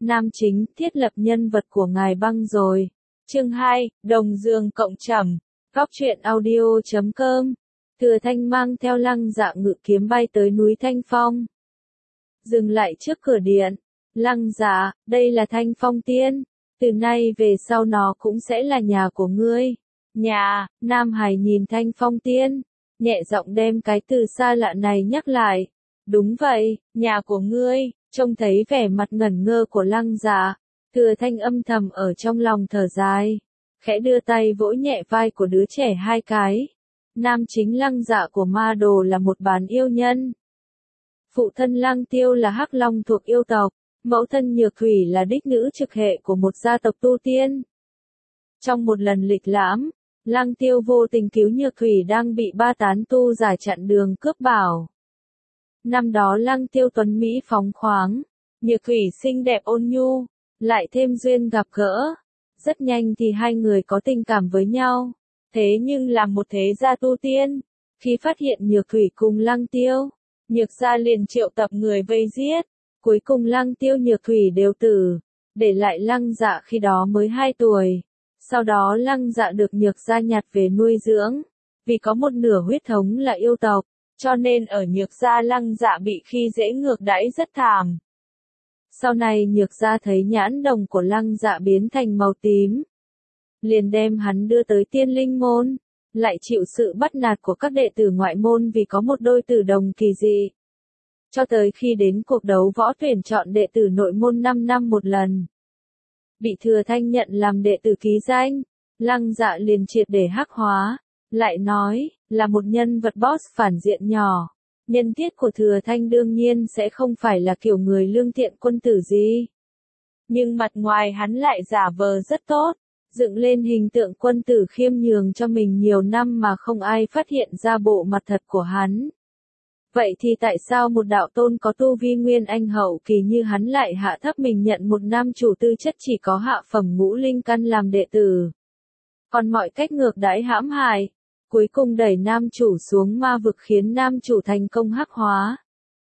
Nam chính thiết lập nhân vật của ngài băng rồi. Chương 2, Đồng Dương cộng trầm. Góc truyện audio.com. Thừa Thanh mang theo Lăng Dạ ngự kiếm bay tới núi Thanh Phong. Dừng lại trước cửa điện. Lăng Dạ, đây là Thanh Phong Tiên. Từ nay về sau nó cũng sẽ là nhà của ngươi. Nhà, Nam Hải nhìn Thanh Phong Tiên. Nhẹ giọng đem cái từ xa lạ này nhắc lại. Đúng vậy, nhà của ngươi. Trông thấy vẻ mặt ngẩn ngơ của Lăng Dạ. Thừa Thanh âm thầm ở trong lòng thở dài. Khẽ đưa tay vỗ nhẹ vai của đứa trẻ hai cái. Nam chính Lăng Dạ của Ma Đồ là một bán yêu nhân. Phụ thân Lăng Tiêu là Hắc Long thuộc yêu tộc. Mẫu thân Nhược Thủy là đích nữ trực hệ của một gia tộc tu tiên. Trong một lần lịch lãm, Lăng Tiêu vô tình cứu Nhược Thủy đang bị ba tán tu giả chặn đường cướp bảo. Năm đó Lăng Tiêu tuấn mỹ phóng khoáng, Nhược Thủy xinh đẹp ôn nhu, lại thêm duyên gặp gỡ. Rất nhanh thì hai người có tình cảm với nhau. Thế nhưng làm một thế gia tu tiên, khi phát hiện Nhược Thủy cùng Lăng Tiêu, Nhược gia liền triệu tập người vây giết. Cuối cùng Lăng Tiêu Nhược Thủy đều tử, để lại Lăng Dạ khi đó mới 2 tuổi. Sau đó Lăng Dạ được Nhược gia nhặt về nuôi dưỡng. Vì có một nửa huyết thống là yêu tộc, cho nên ở Nhược gia Lăng Dạ bị khi dễ ngược đãi rất thảm. Sau này Nhược gia thấy nhãn đồng của Lăng Dạ biến thành màu tím, liền đem hắn đưa tới Tiên Linh môn, lại chịu sự bắt nạt của các đệ tử ngoại môn vì có một đôi tử đồng kỳ dị. Cho tới khi đến cuộc đấu võ tuyển chọn đệ tử nội môn 5 năm một lần. Bị Thừa Thanh nhận làm đệ tử ký danh, Lăng Dạ liền triệt để hắc hóa, lại nói, là một nhân vật boss phản diện nhỏ. Nhân tiết của Thừa Thanh đương nhiên sẽ không phải là kiểu người lương thiện quân tử gì. Nhưng mặt ngoài hắn lại giả vờ rất tốt, dựng lên hình tượng quân tử khiêm nhường cho mình nhiều năm mà không ai phát hiện ra bộ mặt thật của hắn. Vậy thì tại sao một đạo tôn có tu vi nguyên anh hậu kỳ như hắn lại hạ thấp mình nhận một nam chủ tư chất chỉ có hạ phẩm ngũ linh căn làm đệ tử? Còn mọi cách ngược đãi hãm hại, cuối cùng đẩy nam chủ xuống ma vực khiến nam chủ thành công hắc hóa.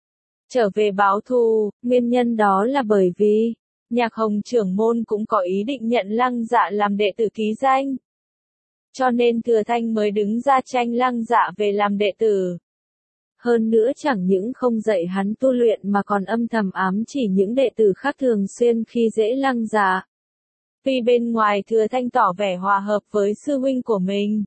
Trở về báo thù, nguyên nhân đó là bởi vì, Nhạc Hồng trưởng môn cũng có ý định nhận Lăng Dạ làm đệ tử ký danh. Cho nên Thừa Thanh mới đứng ra tranh Lăng Dạ về làm đệ tử. Hơn nữa chẳng những không dạy hắn tu luyện mà còn âm thầm ám chỉ những đệ tử khác thường xuyên khi dễ Lăng Dạ. Tuy bên ngoài Thừa Thanh tỏ vẻ hòa hợp với sư huynh của mình,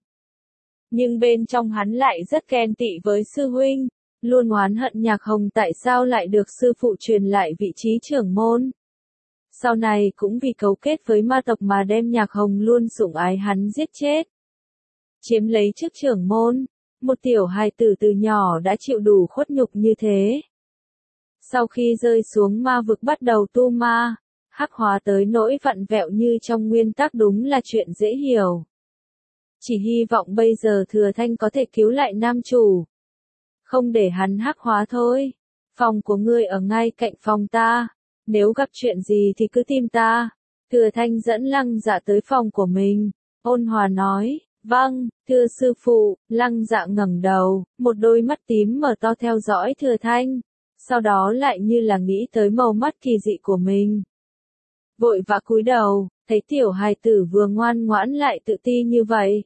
nhưng bên trong hắn lại rất ghen tị với sư huynh, luôn oán hận Nhạc Hồng tại sao lại được sư phụ truyền lại vị trí trưởng môn. Sau này cũng vì cấu kết với ma tộc mà đem Nhạc Hồng luôn sủng ái hắn giết chết. Chiếm lấy chức trưởng môn. Một tiểu hài tử từ nhỏ đã chịu đủ khuất nhục như thế. Sau khi rơi xuống ma vực bắt đầu tu ma, hắc hóa tới nỗi vặn vẹo như trong nguyên tắc đúng là chuyện dễ hiểu. Chỉ hy vọng bây giờ Thừa Thanh có thể cứu lại nam chủ. Không để hắn hắc hóa thôi. Phòng của ngươi ở ngay cạnh phòng ta. Nếu gặp chuyện gì thì cứ tìm ta. Thừa Thanh dẫn Lăng Dạ tới phòng của mình. Ôn hòa nói. Vâng, thưa sư phụ. Lăng Dạ ngẩng đầu, một đôi mắt tím mở to theo dõi Thừa Thanh, sau đó lại như là nghĩ tới màu mắt kỳ dị của mình. Vội vã cúi đầu, thấy tiểu hài tử vừa ngoan ngoãn lại tự ti như vậy.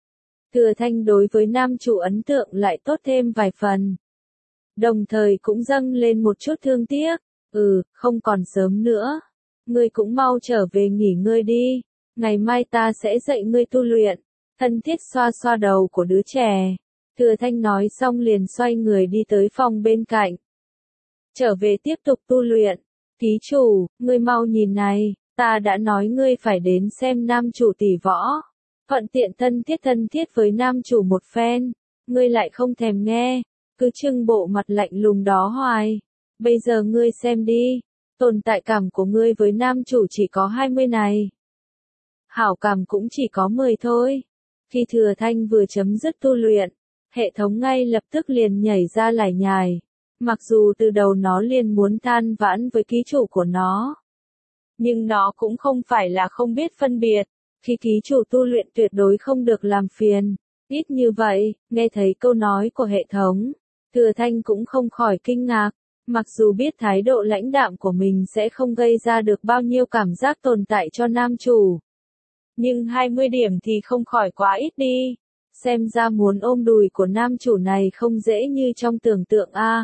Thừa Thanh đối với nam chủ ấn tượng lại tốt thêm vài phần. Đồng thời cũng dâng lên một chút thương tiếc. Không còn sớm nữa. Ngươi cũng mau trở về nghỉ ngơi đi. Ngày mai ta sẽ dạy ngươi tu luyện. Thân thiết xoa xoa đầu của đứa trẻ. Thừa Thanh nói xong liền xoay người đi tới phòng bên cạnh. Trở về tiếp tục tu luyện. Ký chủ, ngươi mau nhìn này, ta đã nói ngươi phải đến xem nam chủ tỷ võ. Thuận tiện thân thiết với nam chủ một phen. Ngươi lại không thèm nghe, cứ trưng bộ mặt lạnh lùng đó hoài. Bây giờ ngươi xem đi, tồn tại cảm của ngươi với nam chủ chỉ có 20 này. Hảo cảm cũng chỉ có 10 thôi. Khi Thừa Thanh vừa chấm dứt tu luyện, hệ thống ngay lập tức liền nhảy ra lải nhải. Mặc dù từ đầu nó liền muốn than vãn với ký chủ của nó, nhưng nó cũng không phải là không biết phân biệt. Khi ký chủ tu luyện tuyệt đối không được làm phiền. Ít như vậy, nghe thấy câu nói của hệ thống, Thừa Thanh cũng không khỏi kinh ngạc. Mặc dù biết thái độ lãnh đạm của mình sẽ không gây ra được bao nhiêu cảm giác tồn tại cho nam chủ. Nhưng 20 điểm thì không khỏi quá ít đi. Xem ra muốn ôm đùi của nam chủ này không dễ như trong tưởng tượng a.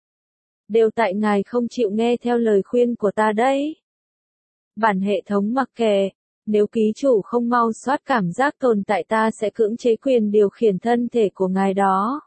Đều tại ngài không chịu nghe theo lời khuyên của ta đấy. Bản hệ thống mặc kệ, nếu ký chủ không mau soát cảm giác tồn tại ta sẽ cưỡng chế quyền điều khiển thân thể của ngài đó.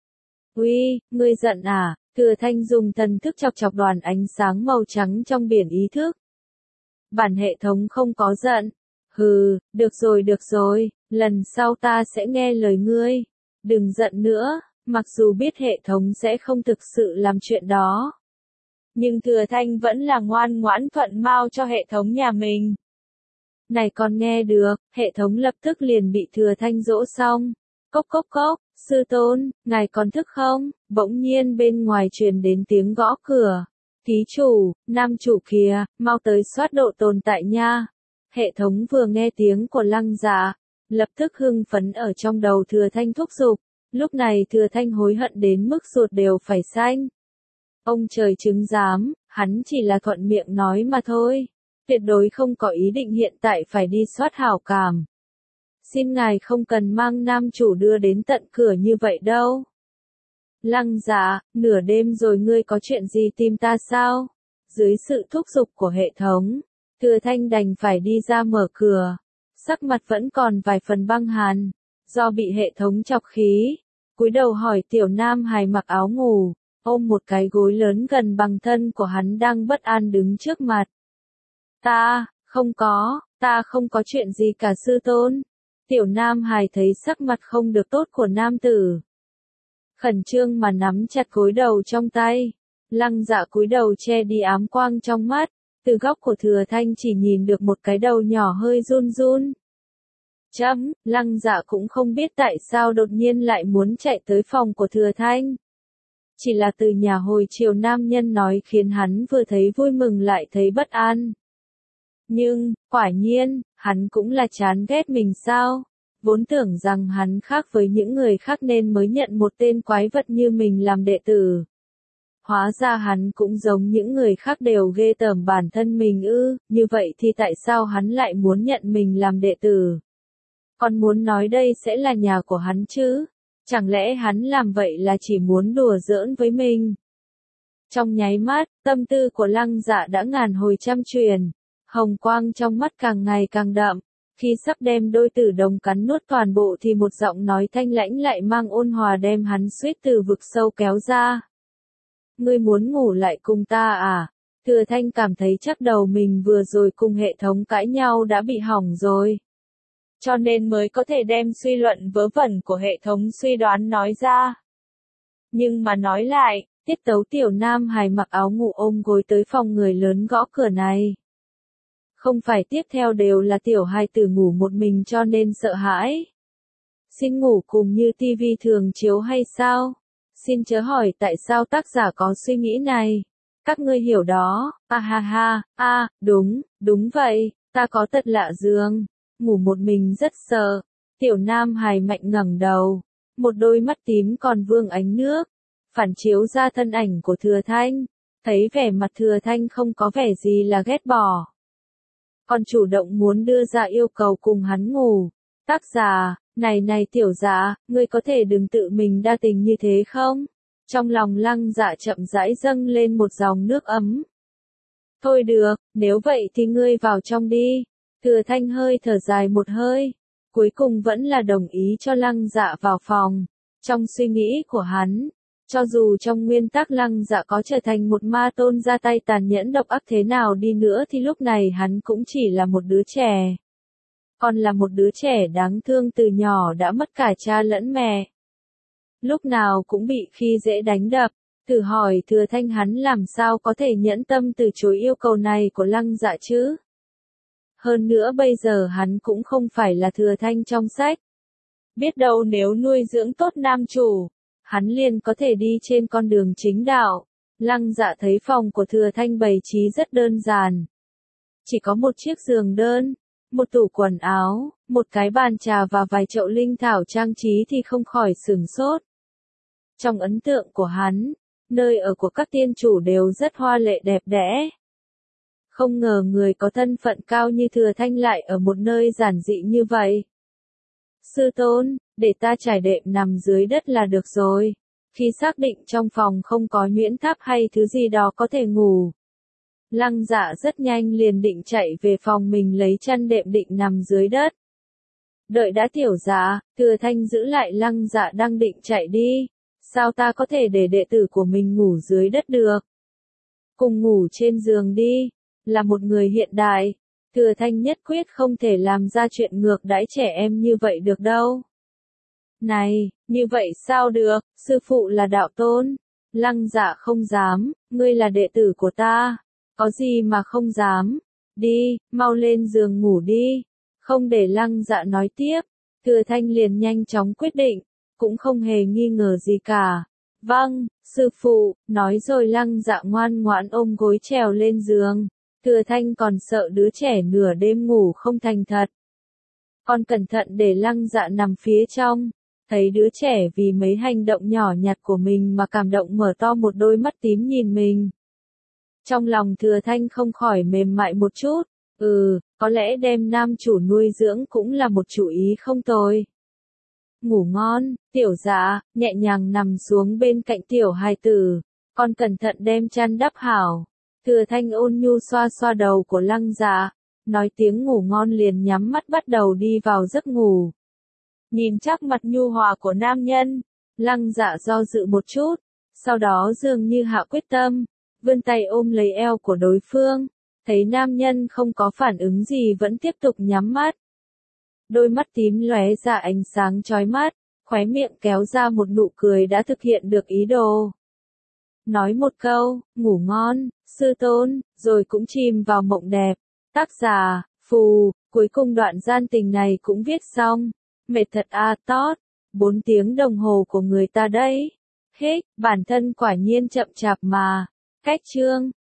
Uy, ngươi giận à? Thừa Thanh dùng thần thức chọc chọc đoàn ánh sáng màu trắng trong biển ý thức. Bản hệ thống không có giận. Hừ, được rồi, lần sau ta sẽ nghe lời ngươi. Đừng giận nữa, mặc dù biết hệ thống sẽ không thực sự làm chuyện đó. Nhưng Thừa Thanh vẫn là ngoan ngoãn thuận mau cho hệ thống nhà mình. Này còn nghe được, hệ thống lập tức liền bị Thừa Thanh dỗ xong. Cốc cốc cốc, sư tôn, ngài còn thức không? Bỗng nhiên bên ngoài truyền đến tiếng gõ cửa. Ký chủ, nam chủ kìa, mau tới soát độ tồn tại nha. Hệ thống vừa nghe tiếng của Lăng Dạ, lập tức hưng phấn ở trong đầu Thừa Thanh thúc giục. Lúc này Thừa Thanh hối hận đến mức ruột đều phải xanh. Ông trời chứng giám, hắn chỉ là thuận miệng nói mà thôi. Tuyệt đối không có ý định hiện tại phải đi soát hảo cảm. Xin ngài không cần mang nam chủ đưa đến tận cửa như vậy đâu. Lăng Dạ, nửa đêm rồi ngươi có chuyện gì tìm ta sao? Dưới sự thúc giục của hệ thống, Thừa Thanh đành phải đi ra mở cửa. Sắc mặt vẫn còn vài phần băng hàn, do bị hệ thống chọc khí. Cúi đầu hỏi tiểu nam hài mặc áo ngủ, ôm một cái gối lớn gần bằng thân của hắn đang bất an đứng trước mặt. Ta không có chuyện gì cả sư tôn. Tiểu nam hài thấy sắc mặt không được tốt của nam tử. Khẩn trương mà nắm chặt gối đầu trong tay. Lăng Dạ cúi đầu che đi ám quang trong mắt. Từ góc của Thừa Thanh chỉ nhìn được một cái đầu nhỏ hơi run run. Lăng Dạ cũng không biết tại sao đột nhiên lại muốn chạy tới phòng của Thừa Thanh. Chỉ là từ nhà hồi chiều nam nhân nói khiến hắn vừa thấy vui mừng lại thấy bất an. Nhưng, quả nhiên, hắn cũng là chán ghét mình sao? Vốn tưởng rằng hắn khác với những người khác nên mới nhận một tên quái vật như mình làm đệ tử. Hóa ra hắn cũng giống những người khác đều ghê tởm bản thân mình ư, như vậy thì tại sao hắn lại muốn nhận mình làm đệ tử? Còn muốn nói đây sẽ là nhà của hắn chứ? Chẳng lẽ hắn làm vậy là chỉ muốn đùa giỡn với mình? Trong nháy mắt, tâm tư của Lăng Dạ đã ngàn hồi trăm truyền, hồng quang trong mắt càng ngày càng đậm. Khi sắp đem đôi tử đồng cắn nuốt toàn bộ thì một giọng nói thanh lãnh lại mang ôn hòa đem hắn suýt từ vực sâu kéo ra. Ngươi muốn ngủ lại cùng ta à? Thừa Thanh cảm thấy chắc đầu mình vừa rồi cùng hệ thống cãi nhau đã bị hỏng rồi. Cho nên mới có thể đem suy luận vớ vẩn của hệ thống suy đoán nói ra. Nhưng mà nói lại, tiết tấu tiểu nam hài mặc áo ngủ ôm gối tới phòng người lớn gõ cửa này. Không phải tiếp theo đều là tiểu hài tử ngủ một mình cho nên sợ hãi. Xin ngủ cùng như tivi thường chiếu hay sao? Xin chớ hỏi tại sao tác giả có suy nghĩ này. Các ngươi hiểu đó, đúng vậy, ta có tật lạ giường, ngủ một mình rất sợ. Tiểu nam hài mạnh ngẩng đầu, một đôi mắt tím còn vương ánh nước, phản chiếu ra thân ảnh của Thừa Thanh, thấy vẻ mặt Thừa Thanh không có vẻ gì là ghét bỏ. Còn chủ động muốn đưa ra yêu cầu cùng hắn ngủ. Tác giả, này tiểu dạ, ngươi có thể đừng tự mình đa tình như thế không? Trong lòng Lăng Dạ chậm rãi dâng lên một dòng nước ấm. Thôi được, nếu vậy thì ngươi vào trong đi. Thừa Thanh hơi thở dài một hơi. Cuối cùng vẫn là đồng ý cho Lăng Dạ vào phòng. Trong suy nghĩ của hắn, cho dù trong nguyên tắc Lăng Dạ có trở thành một ma tôn ra tay tàn nhẫn độc ác thế nào đi nữa thì lúc này hắn cũng chỉ là một đứa trẻ. Còn là một đứa trẻ đáng thương từ nhỏ đã mất cả cha lẫn mẹ. Lúc nào cũng bị khi dễ đánh đập. Thử hỏi Thừa Thanh hắn làm sao có thể nhẫn tâm từ chối yêu cầu này của Lăng Dạ chứ? Hơn nữa bây giờ hắn cũng không phải là Thừa Thanh trong sách. Biết đâu nếu nuôi dưỡng tốt nam chủ, hắn liền có thể đi trên con đường chính đạo. Lăng Dạ thấy phòng của Thừa Thanh bày trí rất đơn giản. Chỉ có một chiếc giường đơn, một tủ quần áo, một cái bàn trà và vài chậu linh thảo trang trí thì không khỏi sửng sốt. Trong ấn tượng của hắn, nơi ở của các tiên chủ đều rất hoa lệ đẹp đẽ. Không ngờ người có thân phận cao như Thừa Thanh lại ở một nơi giản dị như vậy. Sư tôn, để ta trải đệm nằm dưới đất là được rồi. Khi xác định trong phòng không có nhuyễn tháp hay thứ gì đó có thể ngủ, Lăng Dạ rất nhanh liền định chạy về phòng mình lấy chăn đệm định nằm dưới đất. Đợi đã tiểu dạ, Thừa Thanh giữ lại Lăng Dạ đang định chạy đi. Sao ta có thể để đệ tử của mình ngủ dưới đất được? Cùng ngủ trên giường đi, là một người hiện đại. Thừa Thanh nhất quyết không thể làm ra chuyện ngược đãi trẻ em như vậy được đâu. Này, như vậy sao được, sư phụ là đạo tôn. Lăng Dạ không dám, ngươi là đệ tử của ta. Có gì mà không dám. Đi, mau lên giường ngủ đi. Không để Lăng Dạ nói tiếp, Thừa Thanh liền nhanh chóng quyết định, cũng không hề nghi ngờ gì cả. Vâng, sư phụ, nói rồi Lăng Dạ ngoan ngoãn ôm gối trèo lên giường. Thừa Thanh còn sợ đứa trẻ nửa đêm ngủ không thành thật. Còn cẩn thận để Lăng Dạ nằm phía trong, thấy đứa trẻ vì mấy hành động nhỏ nhặt của mình mà cảm động mở to một đôi mắt tím nhìn mình. Trong lòng Thừa Thanh không khỏi mềm mại một chút, có lẽ đem nam chủ nuôi dưỡng cũng là một chủ ý không tồi. Ngủ ngon, tiểu dạ, nhẹ nhàng nằm xuống bên cạnh tiểu hài tử, con cẩn thận đem chăn đắp hảo. Thừa Thanh ôn nhu xoa xoa đầu của Lăng Dạ, nói tiếng ngủ ngon liền nhắm mắt bắt đầu đi vào giấc ngủ. Nhìn chắc mặt nhu hòa của nam nhân, Lăng Dạ do dự một chút, sau đó dường như hạ quyết tâm, vươn tay ôm lấy eo của đối phương, thấy nam nhân không có phản ứng gì vẫn tiếp tục nhắm mắt. Đôi mắt tím lóe ra ánh sáng chói mắt, khóe miệng kéo ra một nụ cười đã thực hiện được ý đồ. Nói một câu, ngủ ngon, sư tôn, rồi cũng chìm vào mộng đẹp. Tác giả, Phù, cuối cùng đoạn gian tình này cũng viết xong. Mệt thật à tót, 4 tiếng đồng hồ của người ta đấy. Hết, bản thân quả nhiên chậm chạp mà. Cách chương.